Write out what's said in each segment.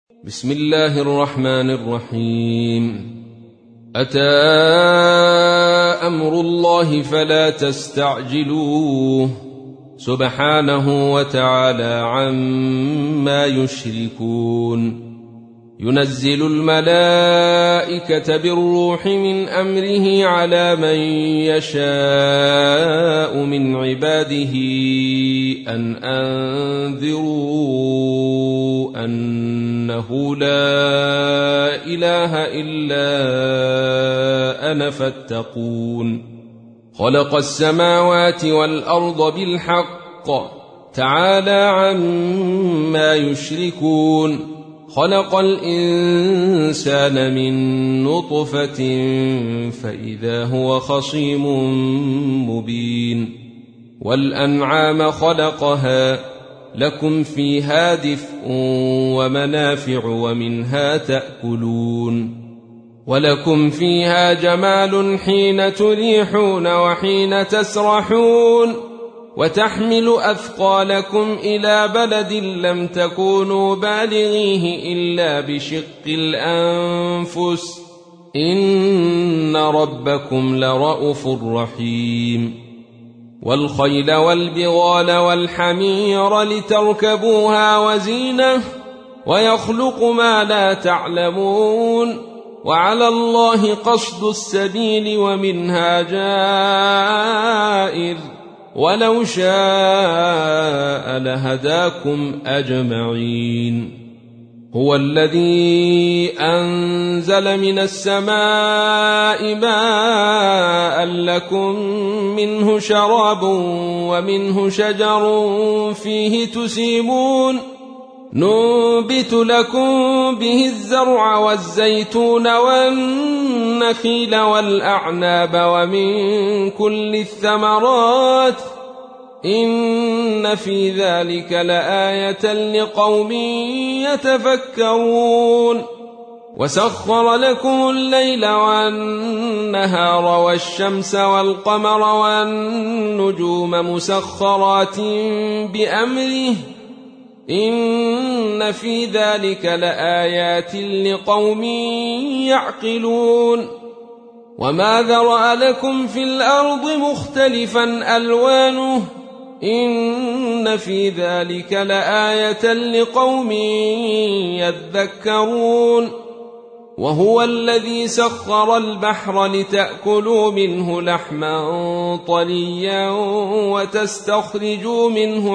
بسم الله الرحمن الرحيم. أتى أمر الله فلا تستعجلوه سبحانه وتعالى عما يشركون. ينزل الملائكة بالروح من أمره على من يشاء من عباده أن أنذروا أنه لا إله إلا أنا فاتقون. خلق السماوات والأرض بالحق تعالى عما يشركون. خلق الإنسان من نطفة فإذا هو خصيم مبين. والأنعام خلقها لكم فيها دفء ومنافع ومنها تأكلون. ولكم فيها جمال حين تريحون وحين تسرحون. وتحمل أثقالكم إلى بلد لم تكونوا بالغيه إلا بشق الأنفس إن ربكم لرءوف رحيم. والخيل والبغال والحمير لتركبوها وزينة ويخلق ما لا تعلمون. وعلى الله قصد السبيل ومنها جائر ولو شاء لهداكم أجمعين. هو الذي أنزل من السماء ماء لكم منه شراب ومنه شجر فيه تسيمون. ننبت لكم به الزرع والزيتون والنخيل والأعناب ومن كل الثمرات إن في ذلك لآية لقوم يتفكرون. وسخر لكم الليل والنهار والشمس والقمر والنجوم مسخرات بأمره إن في ذلك لآيات لقوم يعقلون. وما ذرأ لكم في الأرض مختلفا ألوانه إن في ذلك لآية لقوم يذكرون. وهو الذي سخر البحر لتأكلوا منه لحما طريا وتستخرجوا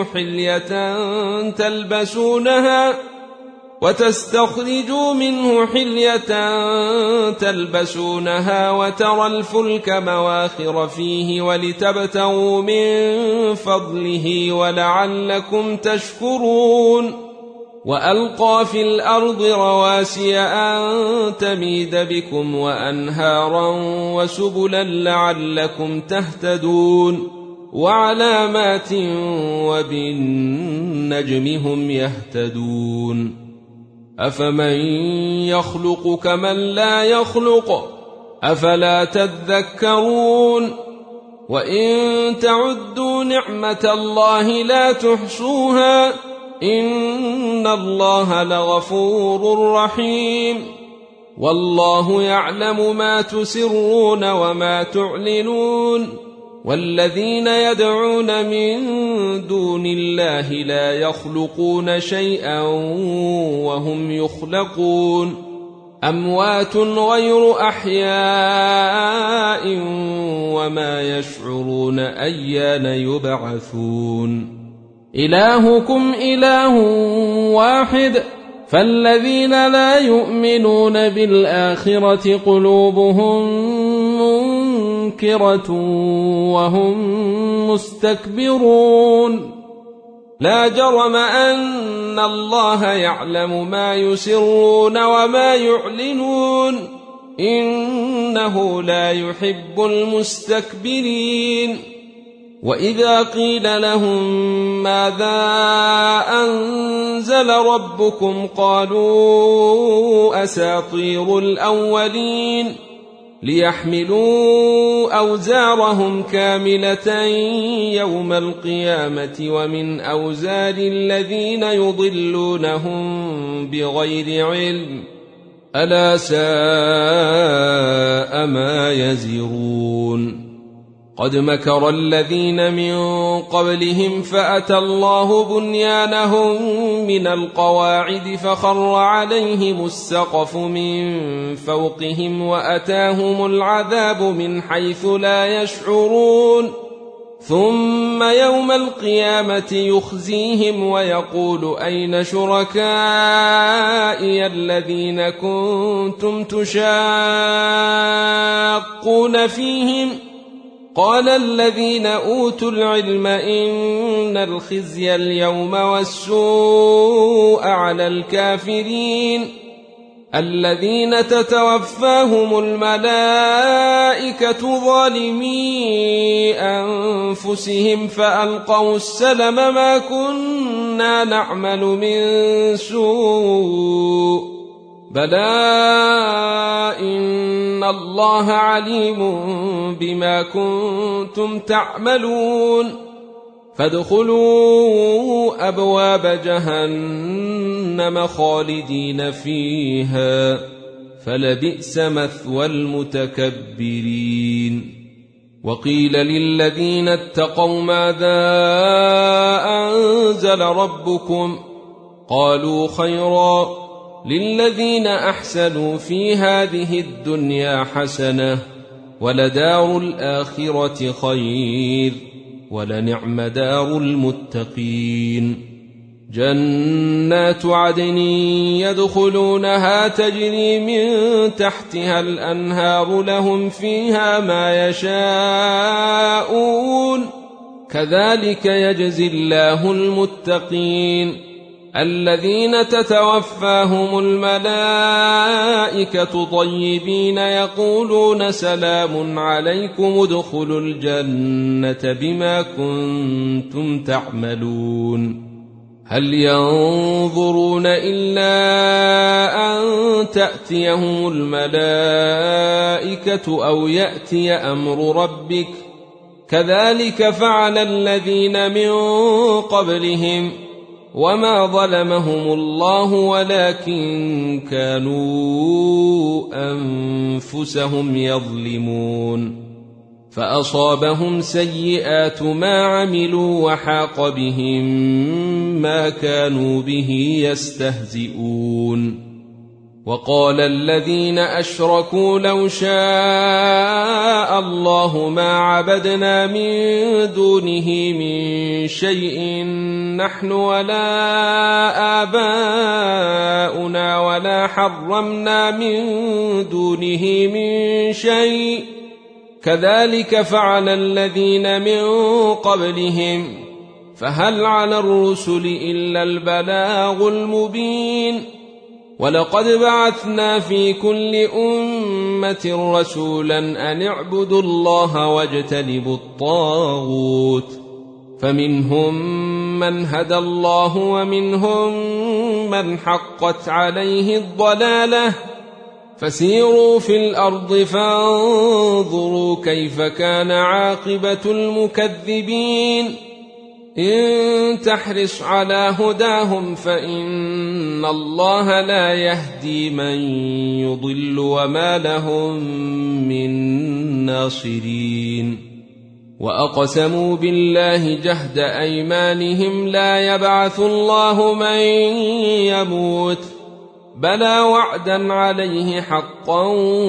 منه حلية تلبسونها وترى الفلك مواخر فيه ولتبتغوا من فضله ولعلكم تشكرون. وألقى في الأرض رواسي أن تميد بكم وأنهارا وسبلا لعلكم تهتدون. وعلامات وبالنجم هم يهتدون. أفمن يخلق كمن لا يخلق أفلا تذكرون. وإن تعدوا نعمة الله لا تحصوها إن الله لغفور رحيم. والله يعلم ما تسرون وما تعلنون. والذين يدعون من دون الله لا يخلقون شيئا وهم يخلقون. أموات غير أحياء وما يشعرون أيان يبعثون. إلهكم إله واحد فالذين لا يؤمنون بالآخرة قلوبهم منكرة وهم مستكبرون. لا جرم أن الله يعلم ما يسرون وما يعلنون إنه لا يحب المستكبرين. وإذا قيل لهم ماذا أنزل ربكم قالوا أساطير الأولين ليحملوا أوزارهم كاملة يوم القيامة ومن أوزار الذين يضلونهم بغير علم ألا ساء ما يزرون قد مكر الذين من قبلهم فأتى الله بنيانهم من القواعد فخر عليهم السقف من فوقهم وأتاهم العذاب من حيث لا يشعرون ثم يوم القيامة يخزيهم ويقول أين شركائي الذين كنتم تشاقون فيهم قال الذين أوتوا العلم إن الخزي اليوم والسوء على الكافرين الذين تتوفاهم الملائكة ظالمي أنفسهم فألقوا السلم ما كنا نعمل من سوء بلى إن الله عليم بما كنتم تعملون فادخلوا أبواب جهنم خالدين فيها فلبئس مثوى المتكبرين وقيل للذين اتقوا ماذا أنزل ربكم قالوا خيرا للذين أحسنوا في هذه الدنيا حسنة ولدار الآخرة خير ولنعم دار المتقين جنات عدن يدخلونها تجري من تحتها الأنهار لهم فيها ما يشاءون كذلك يجزي الله المتقين الذين تتوفاهم الملائكة طيبين يقولون سلام عليكم ادخلوا الجنة بما كنتم تعملون هل ينظرون إلا أن تأتيهم الملائكة أو يأتي أمر ربك كذلك فعل الذين من قبلهم وما ظلمهم الله ولكن كانوا أنفسهم يظلمون فأصابهم سيئات ما عملوا وحاق بهم ما كانوا به يستهزئون وقال الذين أشركوا لو شاء الله ما عبدنا من دونه من شيء نحن ولا آباؤنا ولا حرمنا من دونه من شيء كذلك فعل الذين من قبلهم فهل على الرسل إلا البلاغ المبين ولقد بعثنا في كل أمة رسولا أن اعبدوا الله واجتنبوا الطاغوت فمنهم من هدى الله ومنهم من حقت عليه الضلالة فسيروا في الأرض فانظروا كيف كان عاقبة المكذبين إن تحرص على هداهم فإن الله لا يهدي من يضل وما لهم من ناصرين وأقسموا بالله جهد أيمانهم لا يبعث الله من يموت بلى وعدا عليه حقا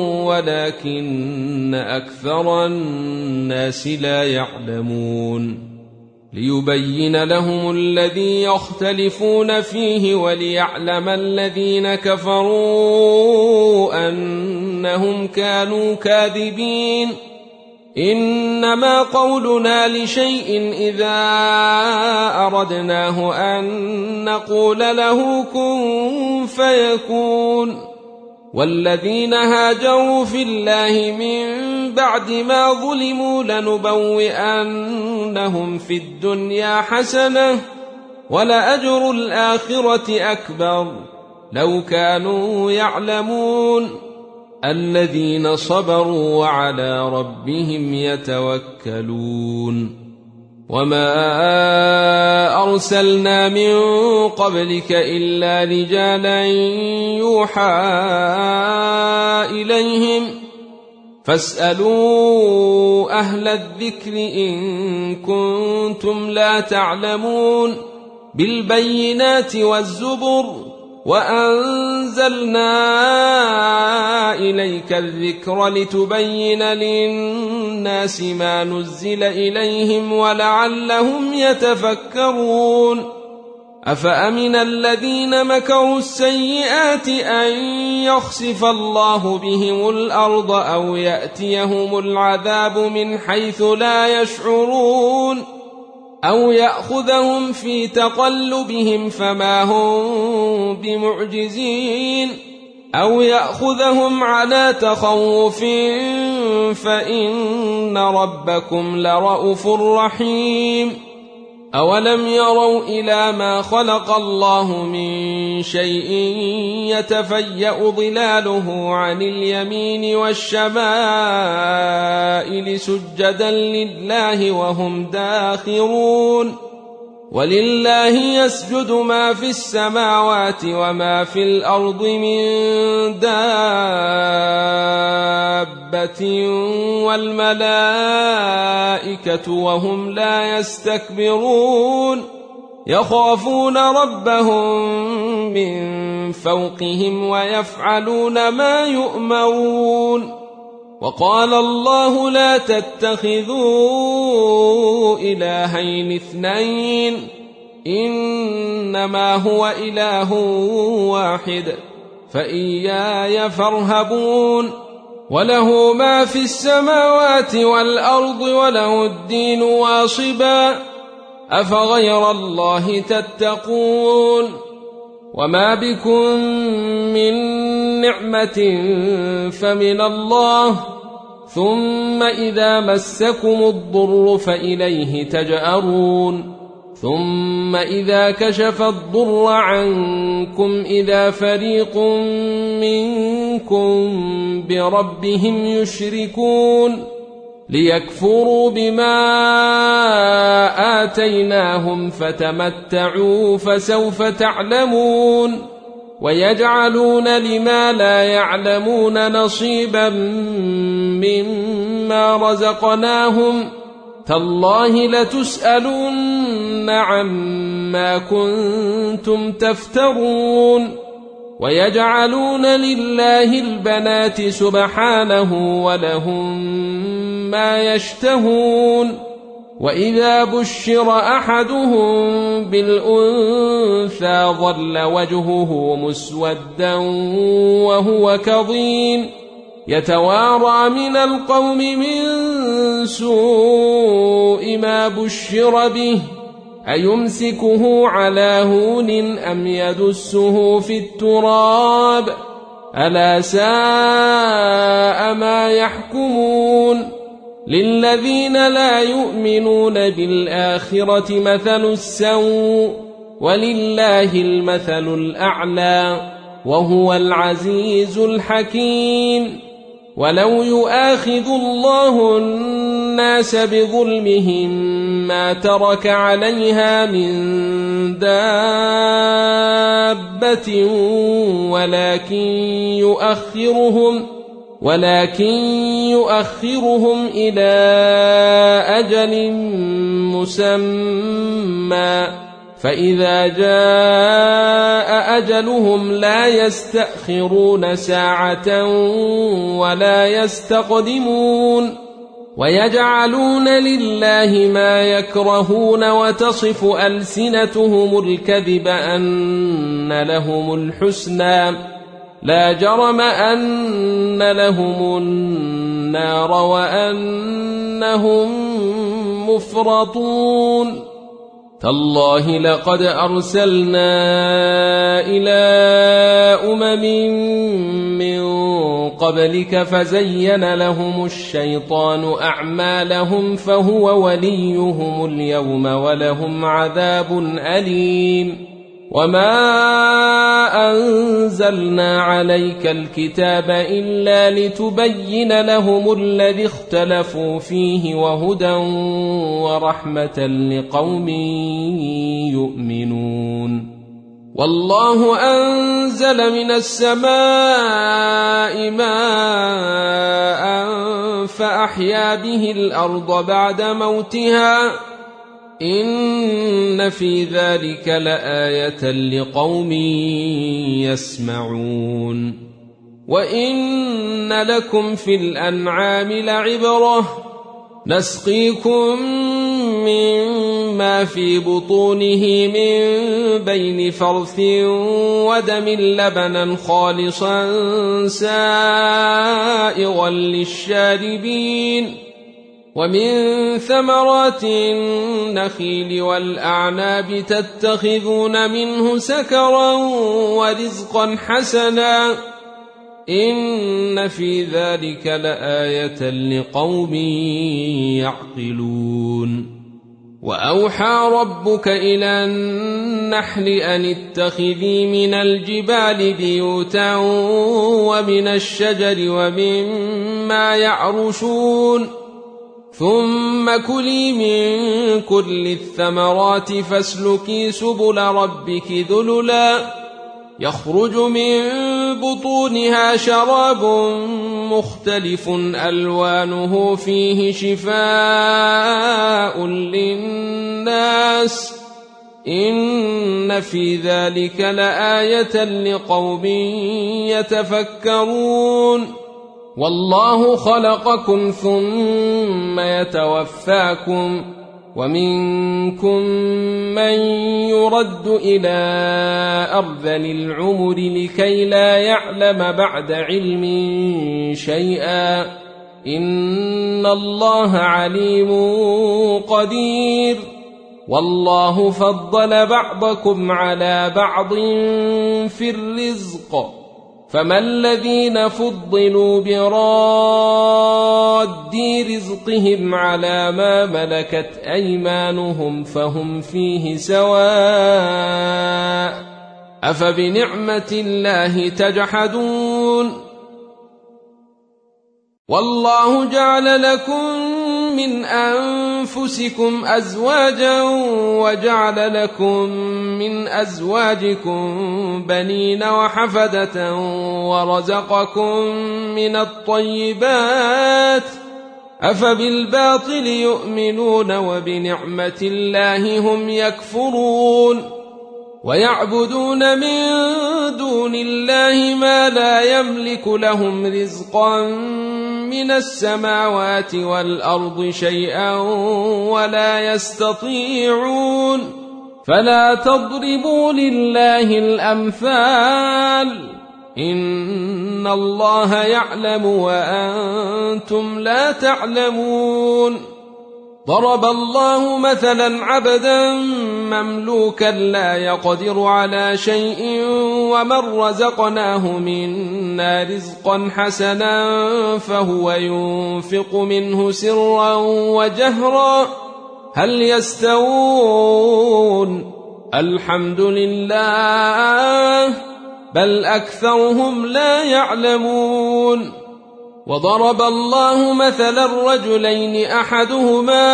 ولكن أكثر الناس لا يعلمون ليبين لهم الذي يختلفون فيه وليعلم الذين كفروا أنهم كانوا كاذبين إنما قولنا لشيء إذا أردناه أن نقول له كن فيكون والذين هاجروا في الله من بعد ما ظلموا لنبوئنهم في الدنيا حسنة ولأجر الآخرة أكبر لو كانوا يعلمون الذين صبروا وعلى ربهم يتوكلون وما أرسلنا من قبلك إلا رجالا يوحى إليهم فاسألوا أهل الذكر إن كنتم لا تعلمون بالبينات والزبر وأنزلنا إليك الذكر لتبين للناس ما نزل إليهم ولعلهم يتفكرون أفأمن الذين مكروا السيئات أن يخسف الله بهم الأرض أو يأتيهم العذاب من حيث لا يشعرون أو يأخذهم في تقلبهم فما هم بمعجزين أو يأخذهم على تخوف فإن ربكم لرءوف رحيم أولم يروا إلى ما خلق الله من شيء يتفيأ ظلاله عن اليمين والشمائل سجدا لله وهم داخرون ولله يسجد ما في السماوات وما في الأرض من دابة والملائكة وهم لا يستكبرون يخافون ربهم من فوقهم ويفعلون ما يؤمرون وقال الله لا تتخذوا إلهين اثنين إنما هو إله واحد فإياي فارهبون وله ما في السماوات والأرض وله الدين واصبا أفغير الله تتقون وما بكم من نعمة فمن الله ثم إذا مسكم الضر فإليه تجأرون ثم إذا كشف الضر عنكم إذا فريق منكم بربهم يشركون ليكفروا بما آتيناهم فتمتعوا فسوف تعلمون ويجعلون لما لا يعلمون نصيبا مما رزقناهم تالله لتسألن عما كنتم تفترون ويجعلون لله البنات سبحانه ولهم ما يشتهون وإذا بشر أحدهم بالأنثى ظل وجهه مسودا وهو كظيم يتوارى من القوم من سوء ما بشر به أيمسكه على هون أم يدسه في التراب ألا ساء ما يحكمون للذين لا يؤمنون بالآخرة مثل السوء ولله المثل الأعلى وهو العزيز الحكيم ولو يؤاخذ الله الناس بظلمهم ما ترك عليها من دابة ولكن يؤخرهم إلى أجل مسمى فإذا جاء أجلهم لا يستأخرون ساعة ولا يستقدمون ويجعلون لله ما يكرهون وتصف ألسنتهم الكذب أن لهم الحسنى لا جرم أن لهم النار وأنهم مفرطون تالله لقد أرسلنا إلى من قبلك فزين لهم الشيطان أعمالهم فهو وليهم اليوم ولهم عذاب أليم وما أنزلنا عليك الكتاب إلا لتبين لهم الذي اختلفوا فيه وهدى ورحمة لقوم يؤمنون والله أنزل من السماء ماء فأحيا به الأرض بعد موتها إن في ذلك لآية لقوم يسمعون وإن لكم في الأنعام لعبرة نسقيكم مما في بطونه من بين فرث ودم لبنا خالصا سائغا للشاربين ومن ثمرات النخيل والأعناب تتخذون منه سكرا ورزقا حسنا إن في ذلك لآية لقوم يعقلون وأوحى ربك إلى النحل أن اتخذي من الجبال بيوتا ومن الشجر ومما يعرشون ثم كلي من كل الثمرات فاسلكي سبل ربك ذللا يخرج من بطونها شراب مختلف ألوانه فيه شفاء للناس إن في ذلك لآية لقوم يتفكرون والله خلقكم ثم يتوفاكم ومنكم من يرد إلى أرذل العمر لكي لا يعلم بعد علم شيئا إن الله عليم قدير والله فضل بعضكم على بعض في الرزق فما الذين فضلوا براد رزقهم على ما ملكت أيمانهم فهم فيه سواء أفبنعمة الله تجحدون والله جعل لكم من أنفسكم أزواجا وجعل لكم من أزواجكم بنين وحفدة ورزقكم من الطيبات أفبالباطل يؤمنون وبنعمة الله هم يكفرون ويعبدون من دون الله ما لا يملك لهم رزقا من السماوات والأرض شيئا ولا يستطيعون فلا تضربوا لله الأمثال إن الله يعلم وأنتم لا تعلمون ضرب الله مثلا عبدا مملوكا لا يقدر على شيء ومن رزقناه منا رزقا حسنا فهو ينفق منه سرا وجهرا هل يستوون الحمد لله بل أكثرهم لا يعلمون وضرب الله مثلا الرجلين أحدهما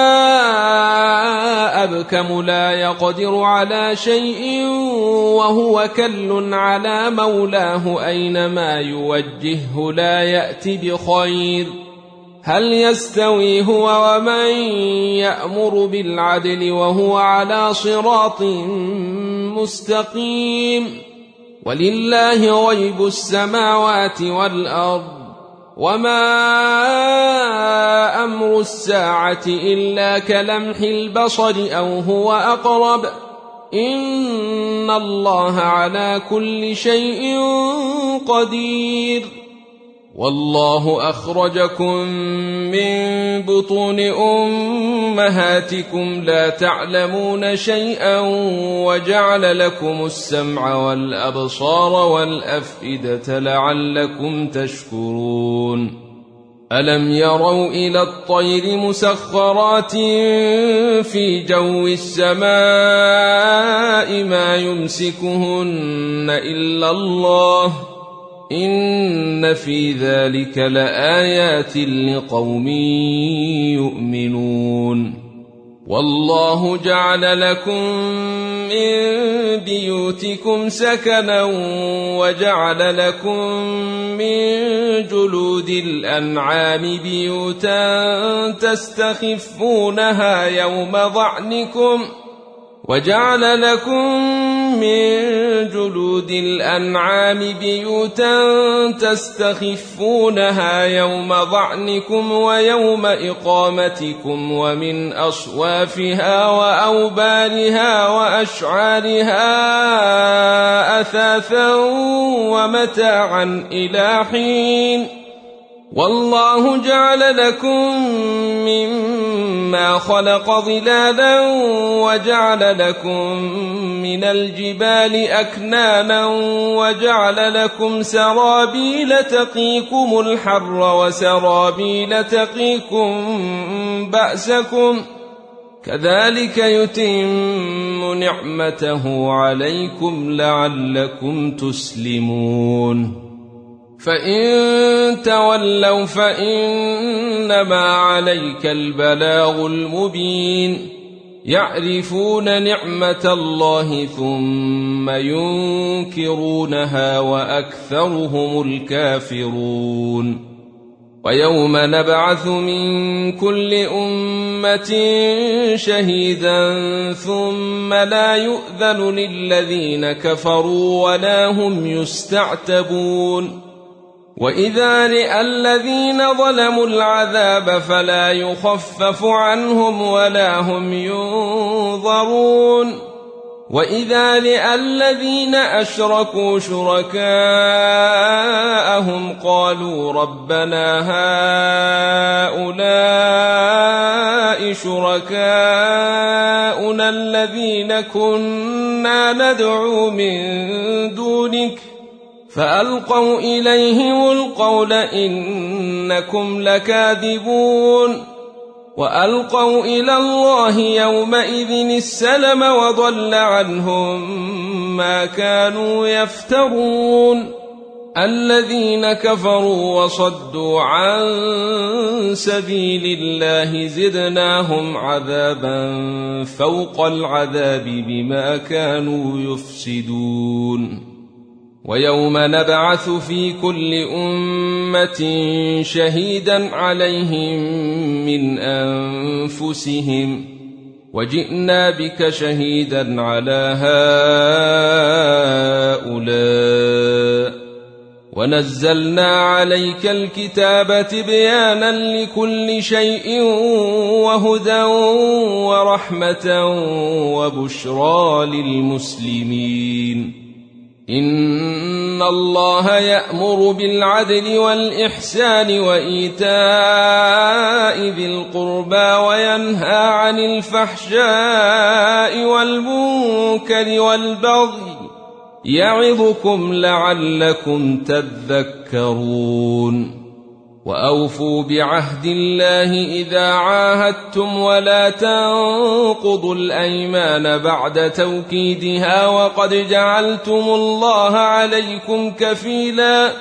أبكم لا يقدر على شيء وهو كل على مولاه أينما يوجهه لا يأتي بخير هل يستوي هو ومن يأمر بالعدل وهو على صراط مستقيم ولله غيب السماوات والأرض وما أمر الساعة إلا كلمح البصر أو هو أقرب إن الله على كل شيء قدير والله أخرجكم من بطون أمهاتكم لا تعلمون شيئا وجعل لكم السمع والأبصار والأفئدة لعلكم تشكرون ألم يروا إلى الطير مسخرات في جو السماء ما يمسكهن إلا الله إن في ذلك لآيات لقوم يؤمنون والله جعل لكم من بيوتكم سكنا وجعل لكم من جلود الأنعام بيوتا تستخفونها يوم ظعنكم وجعل لكم من جلود الأنعام بيوتا تستخفونها يوم ظعنكم ويوم إقامتكم ومن أصوافها وأوبارها وأشعارها أثاثا ومتاعا إلى حين والله جعل لكم مما خلق ظلالا وجعل لكم من الجبال أكنانا وجعل لكم سرابيل تقيكم الحر وسرابيل تقيكم بأسكم كذلك يتم نعمته عليكم لعلكم تسلمون فإن تولوا فإنما عليك البلاغ المبين يعرفون نعمة الله ثم ينكرونها وأكثرهم الكافرون ويوم نبعث من كل أمة شهيدا ثم لا يؤذن للذين كفروا ولا هم يستعتبون وإذا رأى الذين ظلموا العذاب فلا يخفف عنهم ولا هم ينظرون وإذا رأى الذين أشركوا شركاءهم قالوا ربنا هؤلاء شركاؤنا الذين كنا ندعو من دونك فألقوا إليهم القول إنكم لكاذبون وألقوا إلى الله يومئذ السلم وضل عنهم ما كانوا يفترون الذين كفروا وصدوا عن سبيل الله زدناهم عذابا فوق العذاب بما كانوا يفسدون ويوم نبعث في كل أمة شهيدا عليهم من أنفسهم وجئنا بك شهيدا على هؤلاء ونزلنا عليك الكتاب تبيانا لكل شيء وهدى ورحمة وبشرى للمسلمين إن الله يأمر بالعدل والإحسان وإيتاء ذي القربى وينهى عن الفحشاء والمنكر والبغي يعظكم لعلكم تذكرون وأوفوا بعهد الله إذا عاهدتم ولا تنقضوا الأيمان بعد توكيدها وقد جعلتم الله عليكم كفيلا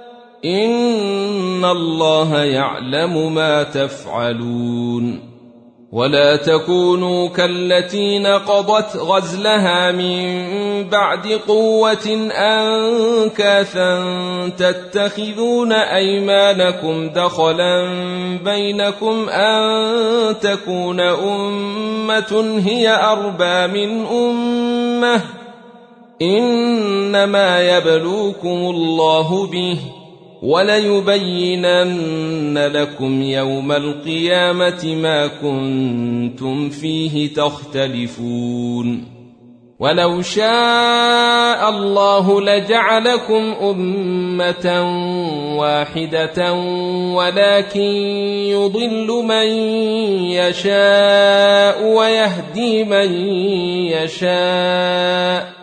إن الله يعلم ما تفعلون ولا تكونوا كالتي نقضت غزلها من بعد قوة أنكاثا تتخذون أيمانكم دخلا بينكم أن تكون أمة هي أربى من أمة إنما يبلوكم الله به وليبينن لكم يوم القيامة ما كنتم فيه تختلفون ولو شاء الله لجعلكم أمة واحدة ولكن يضل من يشاء ويهدي من يشاء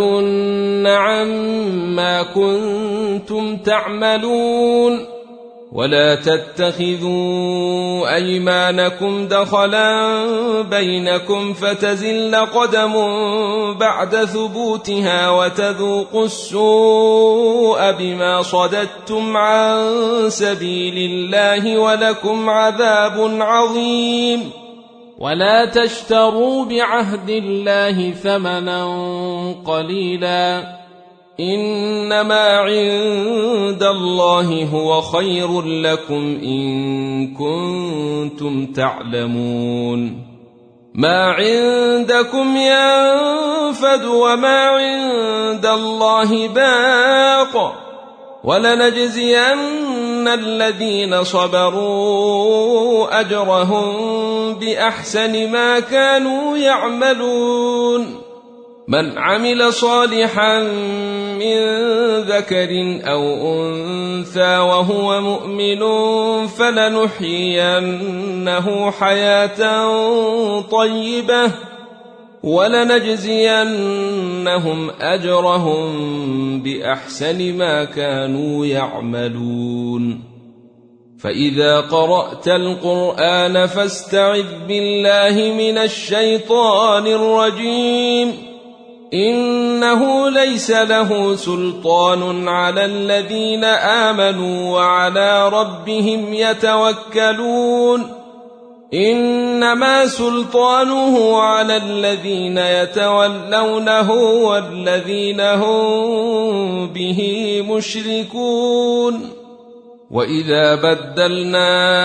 ولتسألن عما كنتم تعملون ولا تتخذوا أيمانكم دخلا بينكم فتزل قدم بعد ثبوتها وتذوقوا السوء بما صددتم عن سبيل الله ولكم عذاب عظيم. ولا تشتروا بعهد الله ثمنا قليلا إنما عند الله هو خير لكم إن كنتم تعلمون. ما عندكم ينفد وما عند الله باق ولنجزين الذين صبروا أجرهم بأحسن ما كانوا يعملون. من عمل صالحا من ذكر أو أنثى وهو مؤمن فلنحيينه حياة طيبة ولنجزينهم أجرهم بأحسن ما كانوا يعملون. فإذا قرأت القرآن فاستعذ بالله من الشيطان الرجيم إنه ليس له سلطان على الذين آمنوا وعلى ربهم يتوكلون. إنما سلطانه على الذين يتولونه والذين هم به مشركون. وإذا بدلنا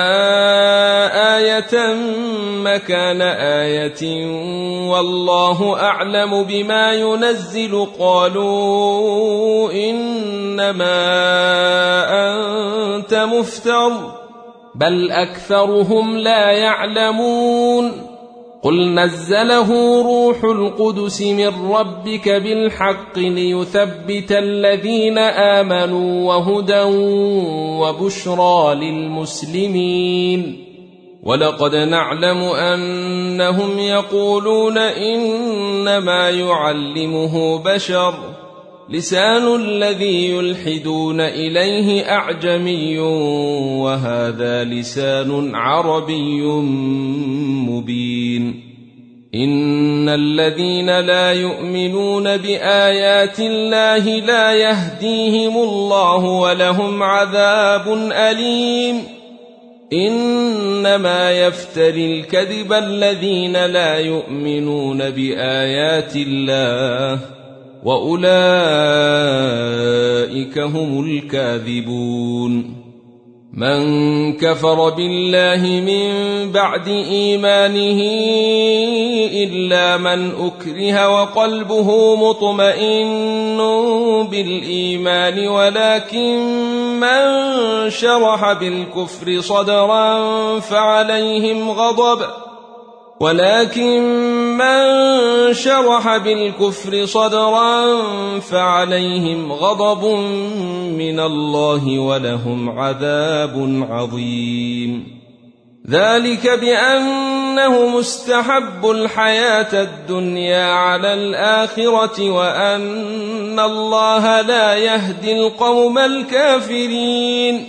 آية مكان آية والله أعلم بما ينزل قالوا إنما أنت مفتر بل أكثرهم لا يعلمون. قل نزله روح القدس من ربك بالحق ليثبت الذين آمنوا وهدى وبشرى للمسلمين. ولقد نعلم أنهم يقولون إنما يعلمه بشر لسان الذي يلحدون إليه أعجمي وهذا لسان عربي مبين. إن الذين لا يؤمنون بآيات الله لا يهديهم الله ولهم عذاب أليم. إنما يفتري الكذب الذين لا يؤمنون بآيات الله وأولئك هم الكاذبون. من كفر بالله من بعد إيمانه إلا من أكره وقلبه مطمئن بالإيمان ولكن من شرح بالكفر صدرا فعليهم غضب من الله ولهم عذاب عظيم. ذلك بأنه مستحب الحياة الدنيا على الآخرة وأن الله لا يهدي القوم الكافرين.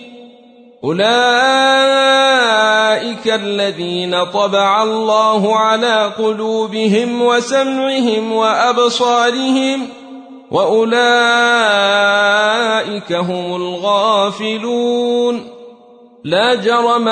أولئك الذين طبع الله على قلوبهم وسمعهم وأبصارهم وأولئك هم الغافلون. لا جرم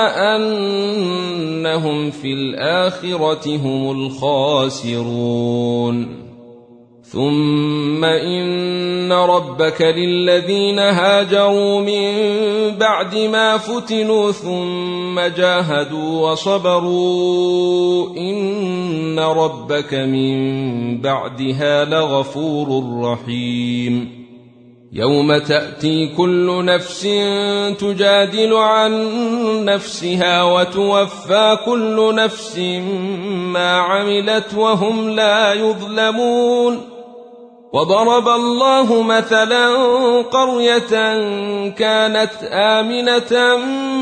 أنهم في الآخرة هم الخاسرون. ثم إن ربك للذين هاجروا من بعد ما فتنوا ثم جاهدوا وصبروا إن ربك من بعدها لغفور رحيم. يوم تأتي كل نفس تجادل عن نفسها وتوفى كل نفس ما عملت وهم لا يظلمون. وضرب الله مثلا قرية كانت آمنة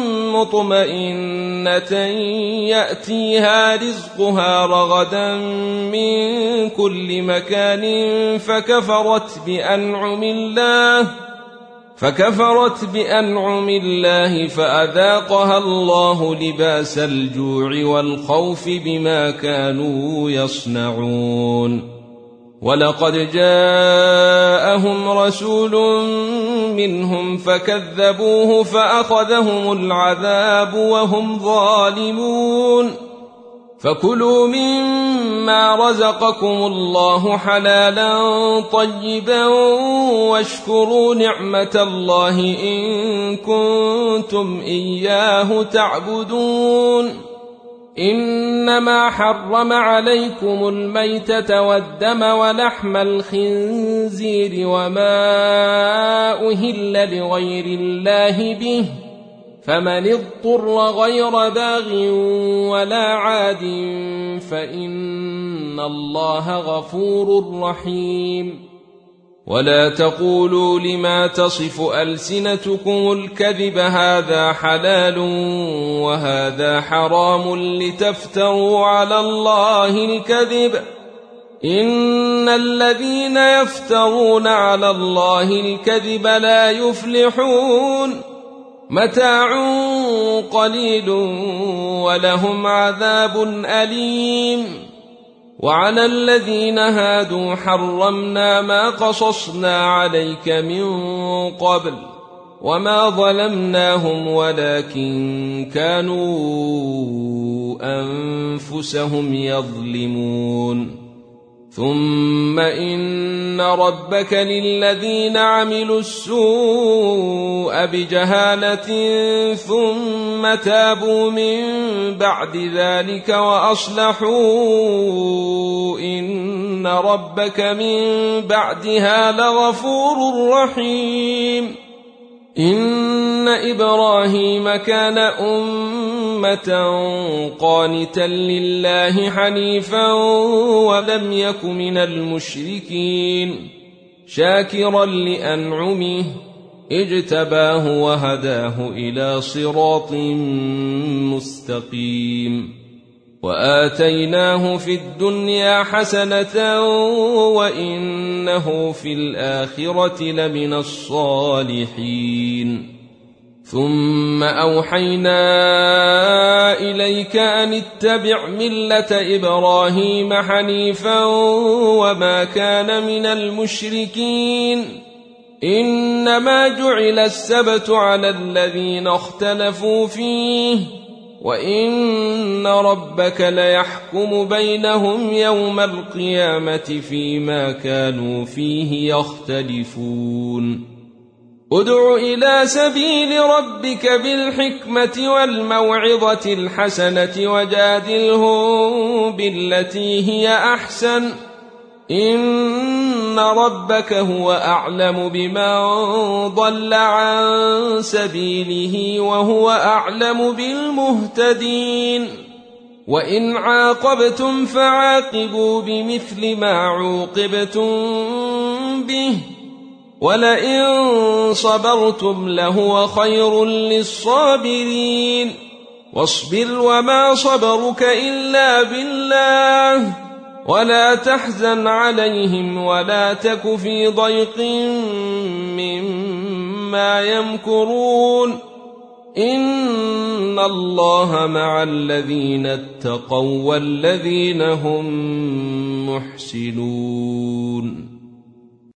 مطمئنة يأتيها رزقها رغدا من كل مكان فكفرت بأنعم الله فأذاقها الله لباس الجوع والخوف بما كانوا يصنعون. ولقد جاءهم رسول منهم فكذبوه فأخذهم العذاب وهم ظالمون. فكلوا مما رزقكم الله حلالا طيبا واشكروا نعمة الله إن كنتم إياه تعبدون. إنما حرم عليكم الميتة والدم ولحم الخنزير وما أهل لغير الله به، فمن اضطر غير باغ ولا عاد فإن الله غفور رحيم. ولا تقولوا لما تصف ألسنتكم الكذب هذا حلال وهذا حرام لتفتروا على الله الكذب، إن الذين يفترون على الله الكذب لا يفلحون. متاع قليل ولهم عذاب أليم. وعلى الذين هادوا حرمنا ما قصصنا عليك من قبل وما ظلمناهم ولكن كانوا أنفسهم يظلمون. ثم إن ربك للذين عملوا السوء بجهالة ثم تابوا من بعد ذلك وأصلحوا إن ربك من بعدها لغفور رحيم. إن إبراهيم كان أمة قانتا لله حنيفا ولم يك من المشركين، شاكرا لأنعمه اجتباه وهداه إلى صراط مستقيم. وآتيناه في الدنيا حسنة وإنه في الآخرة لمن الصالحين. ثم أوحينا إليك أن اتبع ملة إبراهيم حنيفا وما كان من المشركين. إنما جعل السبت على الذين اختلفوا فيه وإن ربك ليحكم بينهم يوم القيامة فيما كانوا فيه يختلفون. ادع إلى سبيل ربك بالحكمة والموعظة الحسنة وجادلهم بالتي هي أحسن، إن ربك هو أعلم بمن ضل عن سبيله وهو أعلم بالمهتدين. وإن عاقبتم فعاقبوا بمثل ما عوقبتم به ولئن صبرتم لهو خير للصابرين. واصبر وما صبرك إلا بالله ولا تحزن عليهم ولا تك في ضيق مما يمكرون، إن الله مع الذين اتقوا والذين هم محسنون.